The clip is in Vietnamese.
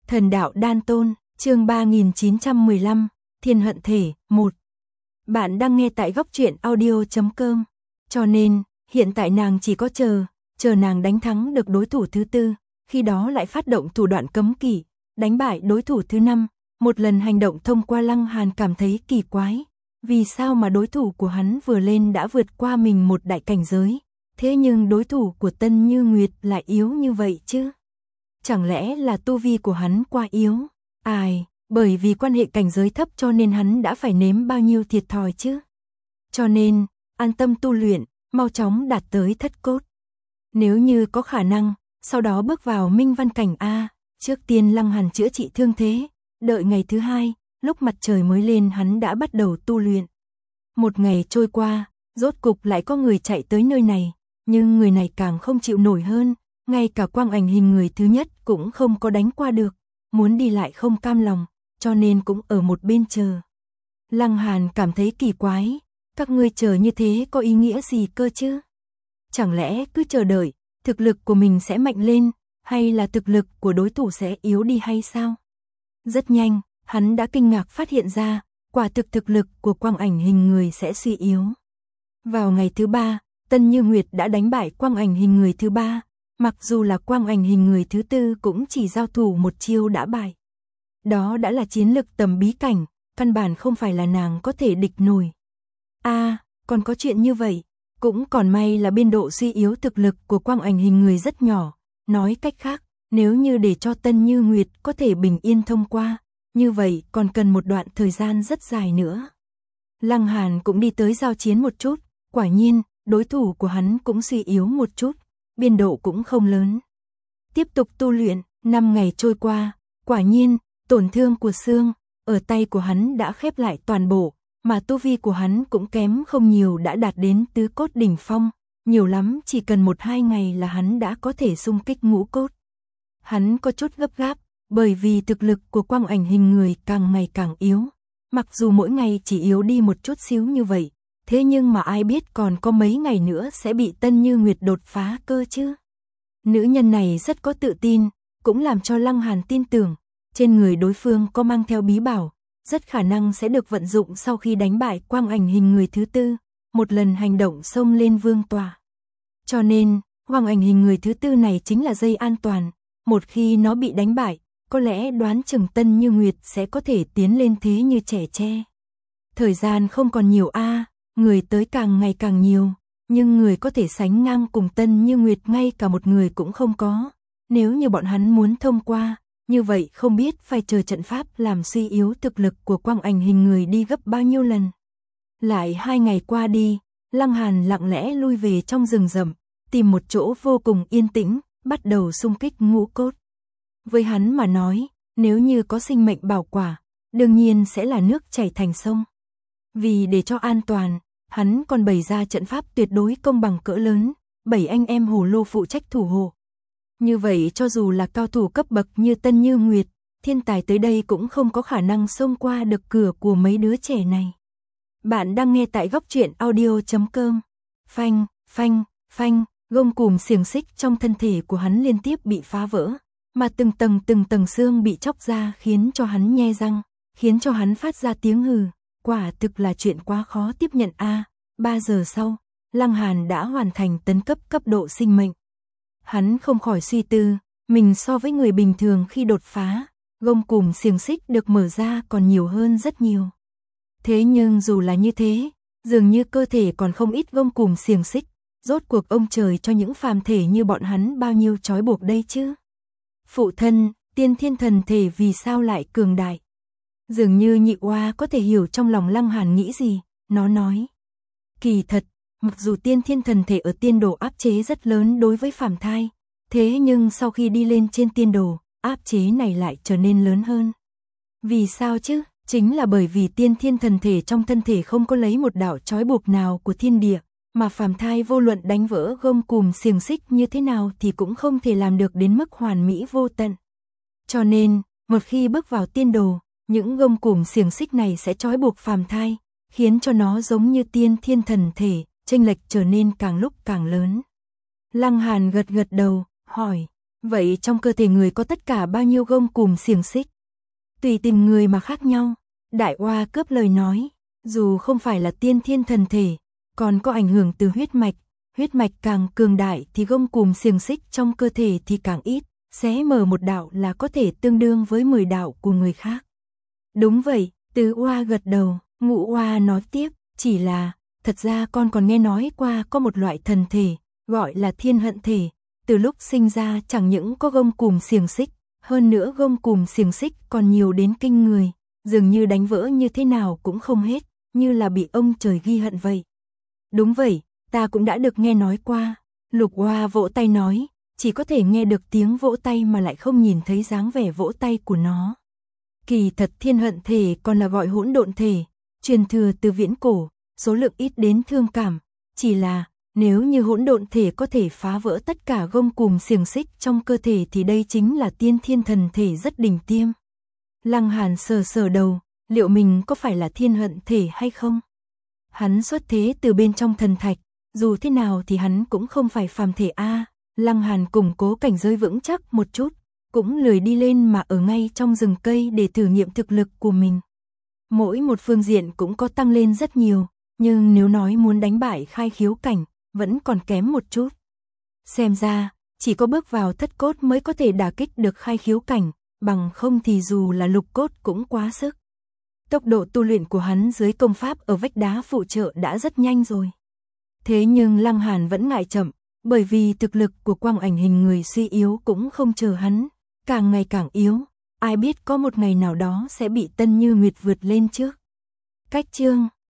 Thần đạo đan tôn, chương 3915, Thiên hận thể, 1. Bạn đang nghe tại góc truyện audio.com. Cho nên, hiện tại nàng chỉ có chờ nàng đánh thắng được đối thủ thứ tư, khi đó lại phát động thủ đoạn cấm kỵ, đánh bại đối thủ thứ năm. Một lần hành động thông qua Lăng Hàn cảm thấy kỳ quái, vì sao mà đối thủ của hắn vừa lên đã vượt qua mình một đại cảnh giới, thế nhưng đối thủ của Tân Như Nguyệt lại yếu như vậy chứ? Chẳng lẽ là tu vi của hắn quá yếu? Bởi vì quan hệ cảnh giới thấp cho nên hắn đã phải nếm bao nhiêu thiệt thòi chứ? Cho nên, an tâm tu luyện, mau chóng đạt tới thất cốt. Nếu như có khả năng, sau đó bước vào minh văn cảnh A, trước tiên Lăng Hàn chữa trị thương thế, đợi ngày thứ hai, lúc mặt trời mới lên hắn đã bắt đầu tu luyện. Một ngày trôi qua, rốt cục lại có người chạy tới nơi này, nhưng người này càng không chịu nổi hơn, ngay cả quang ảnh hình người thứ nhất cũng không có đánh qua được, muốn đi lại không cam lòng, cho nên cũng ở một bên chờ. Lăng Hàn cảm thấy kỳ quái, các ngươi chờ như thế có ý nghĩa gì cơ chứ? Chẳng lẽ cứ chờ đợi, thực lực của mình sẽ mạnh lên, hay là thực lực của đối thủ sẽ yếu đi hay sao? Rất nhanh, hắn đã kinh ngạc phát hiện ra, quả thực lực của quang ảnh hình người sẽ suy yếu. Vào ngày thứ ba, Tân Như Nguyệt đã đánh bại quang ảnh hình người thứ ba, mặc dù là quang ảnh hình người thứ tư cũng chỉ giao thủ một chiêu đã bại. Đó đã là chiến lực tầm bí cảnh, căn bản không phải là nàng có thể địch nổi. Còn có chuyện như vậy, cũng còn may là biên độ suy yếu thực lực của quang ảnh hình người rất nhỏ, nói cách khác, nếu như để cho Tân Như Nguyệt có thể bình yên thông qua, như vậy còn cần một đoạn thời gian rất dài nữa. Lăng Hàn cũng đi tới giao chiến một chút, quả nhiên, đối thủ của hắn cũng suy yếu một chút, biên độ cũng không lớn. Tiếp tục tu luyện, 5 ngày trôi qua, quả nhiên, tổn thương của xương, ở tay của hắn đã khép lại toàn bộ, mà tu vi của hắn cũng kém không nhiều đã đạt đến tứ cốt đỉnh phong, nhiều lắm chỉ cần 1-2 ngày là hắn đã có thể xung kích ngũ cốt. Hắn có chút gấp gáp, bởi vì thực lực của quang ảnh hình người càng ngày càng yếu, mặc dù mỗi ngày chỉ yếu đi một chút xíu như vậy, thế nhưng mà ai biết còn có mấy ngày nữa sẽ bị Tân Như Nguyệt đột phá cơ chứ. Nữ nhân này rất có tự tin, cũng làm cho Lăng Hàn tin tưởng, trên người đối phương có mang theo bí bảo, rất khả năng sẽ được vận dụng sau khi đánh bại quang ảnh hình người thứ tư, một lần hành động xông lên vương tòa. Cho nên, quang ảnh hình người thứ tư này chính là dây an toàn, một khi nó bị đánh bại, có lẽ đoán chừng Tân Như Nguyệt sẽ có thể tiến lên thế như trẻ tre. Thời gian không còn nhiều người tới càng ngày càng nhiều, nhưng người có thể sánh ngang cùng Tân Như Nguyệt ngay cả một người cũng không có. Nếu như bọn hắn muốn thông qua, như vậy không biết phải chờ trận pháp làm suy yếu thực lực của quang ảnh hình người đi gấp bao nhiêu lần. Lại 2 ngày qua đi, Lăng Hàn lặng lẽ lui về trong rừng rậm, tìm một chỗ vô cùng yên tĩnh, bắt đầu xung kích ngũ cốt. Với hắn mà nói, nếu như có sinh mệnh bảo quả, đương nhiên sẽ là nước chảy thành sông. Vì để cho an toàn, hắn còn bày ra trận pháp tuyệt đối công bằng cỡ lớn, 7 anh em hồ lô phụ trách thủ hộ. Như vậy cho dù là cao thủ cấp bậc như Tân Như Nguyệt, thiên tài tới đây cũng không có khả năng xông qua được cửa của mấy đứa trẻ này. Bạn đang nghe tại góc truyện audio.com. Phanh, gông cùm xiềng xích trong thân thể của hắn liên tiếp bị phá vỡ, mà từng tầng xương bị chóc ra khiến cho hắn nhe răng, khiến cho hắn phát ra tiếng hừ, quả thực là chuyện quá khó tiếp nhận 3 giờ sau, Lăng Hàn đã hoàn thành tấn cấp cấp độ sinh mệnh. Hắn không khỏi suy tư, mình so với người bình thường khi đột phá, gông cùm xiềng xích được mở ra còn nhiều hơn rất nhiều. Thế nhưng dù là như thế, dường như cơ thể còn không ít gông cùm xiềng xích, rốt cuộc ông trời cho những phàm thể như bọn hắn bao nhiêu trói buộc đây chứ? Phụ thân, tiên thiên thần thể vì sao lại cường đại? Dường như Nhị Oa có thể hiểu trong lòng Lăng Hàn nghĩ gì, nó nói. Kỳ thật, mặc dù tiên thiên thần thể ở tiên đồ áp chế rất lớn đối với phàm thai, thế nhưng sau khi đi lên trên tiên đồ, áp chế này lại trở nên lớn hơn. Vì sao chứ? Chính là bởi vì tiên thiên thần thể trong thân thể không có lấy một đạo trói buộc nào của thiên địa, mà phàm thai vô luận đánh vỡ gông cùm xiềng xích như thế nào thì cũng không thể làm được đến mức hoàn mỹ vô tận. Cho nên, một khi bước vào tiên đồ, những gông cùm xiềng xích này sẽ trói buộc phàm thai, khiến cho nó giống như tiên thiên thần thể, chênh lệch trở nên càng lúc càng lớn. Lăng Hàn gật đầu, hỏi, Vậy trong cơ thể người có tất cả bao nhiêu gông cùm xiềng xích? Tùy tình người mà khác nhau. Đại Oa cướp lời nói, dù không phải là tiên thiên thần thể, còn có ảnh hưởng từ huyết mạch càng cường đại thì gông cùm xiềng xích trong cơ thể thì càng ít, xé mở một đạo là có thể tương đương với 10 đạo của người khác. Đúng vậy, Tứ Oa gật đầu, Ngũ Oa nói tiếp, chỉ là, thật ra con còn nghe nói qua có một loại thần thể, gọi là thiên hận thể, từ lúc sinh ra chẳng những có gông cùm xiềng xích, hơn nữa gông cùm xiềng xích còn nhiều đến kinh người, dường như đánh vỡ như thế nào cũng không hết, như là bị ông trời ghi hận vậy. Đúng vậy, ta cũng đã được nghe nói qua. Lục Oa vỗ tay nói, chỉ có thể nghe được tiếng vỗ tay mà lại không nhìn thấy dáng vẻ vỗ tay của nó. Kỳ thật thiên hận thể còn là gọi hỗn độn thể, truyền thừa từ viễn cổ, số lượng ít đến thương cảm, chỉ là nếu như hỗn độn thể có thể phá vỡ tất cả gông cùm xiềng xích trong cơ thể thì đây chính là tiên thiên thần thể rất đỉnh tiêm. Lăng Hàn sờ sờ đầu, liệu mình có phải là thiên hận thể hay không? Hắn xuất thế từ bên trong thần thạch, dù thế nào thì hắn cũng không phải phàm thể a. Lăng Hàn củng cố cảnh giới vững chắc một chút, cũng lười đi lên mà ở ngay trong rừng cây để thử nghiệm thực lực của mình. Mỗi một phương diện cũng có tăng lên rất nhiều, nhưng nếu nói muốn đánh bại khai khiếu cảnh, vẫn còn kém một chút. Xem ra, chỉ có bước vào thất cốt mới có thể đả kích được khai khiếu cảnh, bằng không thì dù là lục cốt cũng quá sức. Tốc độ tu luyện của hắn dưới công pháp ở vách đá phụ trợ đã rất nhanh rồi. Thế nhưng Lăng Hàn vẫn ngại chậm, bởi vì thực lực của quang ảnh hình người suy yếu cũng không chờ hắn, càng ngày càng yếu, ai biết có một ngày nào đó sẽ bị Tân Như Nguyệt vượt lên trước. Cách chương